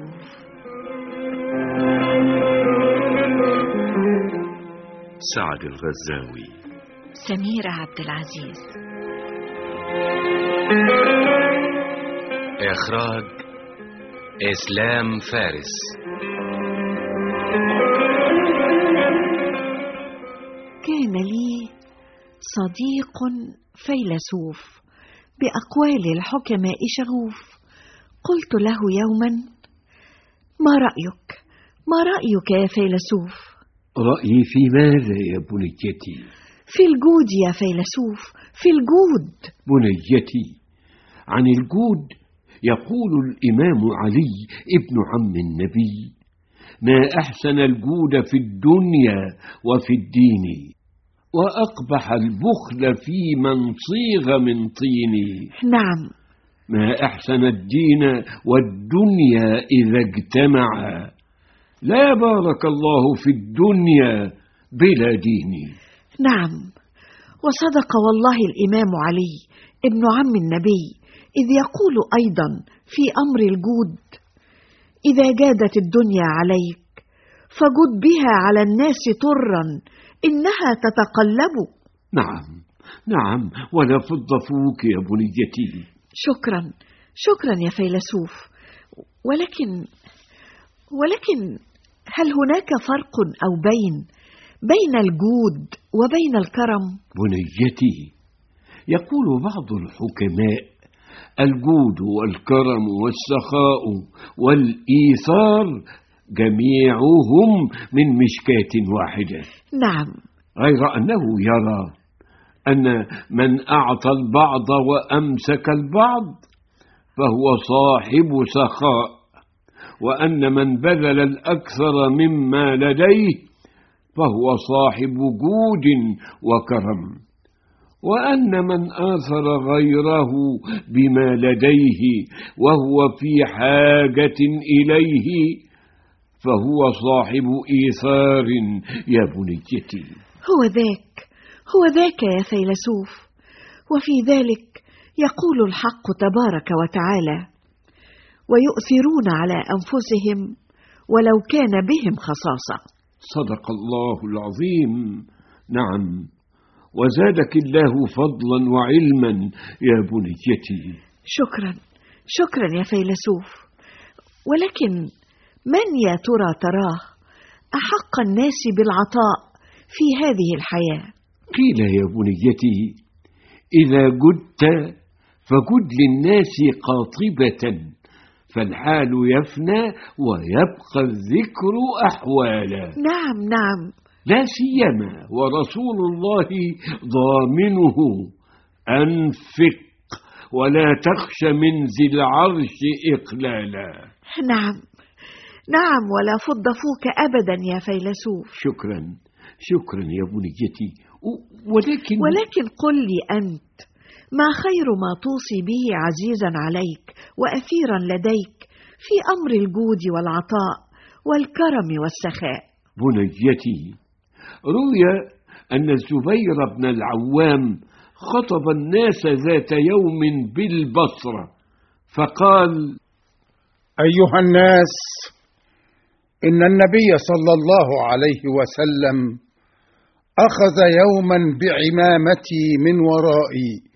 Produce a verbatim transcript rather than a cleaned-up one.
فيلسوف. سعد الغزاوي. سميرة عبد العزيز. إخراج إسلام فارس. كان لي صديق فيلسوف بأقوال الحكماء شغوف. قلت له يوما: ما رأيك؟ ما رأيك يا فيلسوف؟ رأيي في ماذا يا بنيتي؟ في الجود يا فيلسوف، في الجود. بنيتي، عن الجود يقول الإمام علي ابن عم النبي: ما أحسن الجود في الدنيا وفي الدين، وأقبح البخل في من صيغ من طين. نعم. ما أحسن الدين والدنيا إذا اجتمعا، لا بارك الله في الدنيا بلا دين. نعم، وصدق والله الإمام علي ابن عم النبي إذ يقول أيضا في أمر الجود: إذا جادت الدنيا عليك فجد بها على الناس طرا، إنها تتقلب. نعم نعم، ولا فض فوك يا بنيتي. شكرا شكرا يا فيلسوف. ولكن ولكن هل هناك فرق أو بين بين الجود وبين الكرم؟ بنيتي، يقول بعض الحكماء: الجود والكرم والسخاء والإيثار جميعهم من مشكاة واحدة. نعم. غير أنه يرى أن من أعطى البعض وأمسك البعض فهو صاحب سخاء، وأن من بذل الأكثر مما لديه فهو صاحب جود وكرم، وأن من آثر غيره بما لديه وهو في حاجة إليه فهو صاحب إيثار يا بنيتي. هو ذاك هو ذاك يا فيلسوف. وفي ذلك يقول الحق تبارك وتعالى: ويؤثرون على أنفسهم ولو كان بهم خصاصة. صدق الله العظيم. نعم، وزادك الله فضلا وعلما يا بنيتي. شكرا شكرا يا فيلسوف. ولكن من يا ترى تراه أحق الناس بالعطاء في هذه الحياة؟ قيل يا بنيتي: إذا جدت فجد للناس قاطبة، فالحال يفنى ويبقى الذكر أحوالا. نعم نعم، لا سيما ورسول الله ضامنه: أنفق ولا تخش من ذي العرش إقلالا. نعم نعم، ولا فض فوك أبدا يا فيلسوف. شكرا شكرا يا بنيتي. ولكن ولكن قل لي أنت، ما خير ما توصي به عزيزا عليك وأثيرا لديك في أمر الجود والعطاء والكرم والسخاء؟ بنيتي، روي أن الزبير بن العوام خطب الناس ذات يوم بالبصرة فقال: أيها الناس، إن النبي صلى الله عليه وسلم أخذ يوما بعمامتي من ورائي،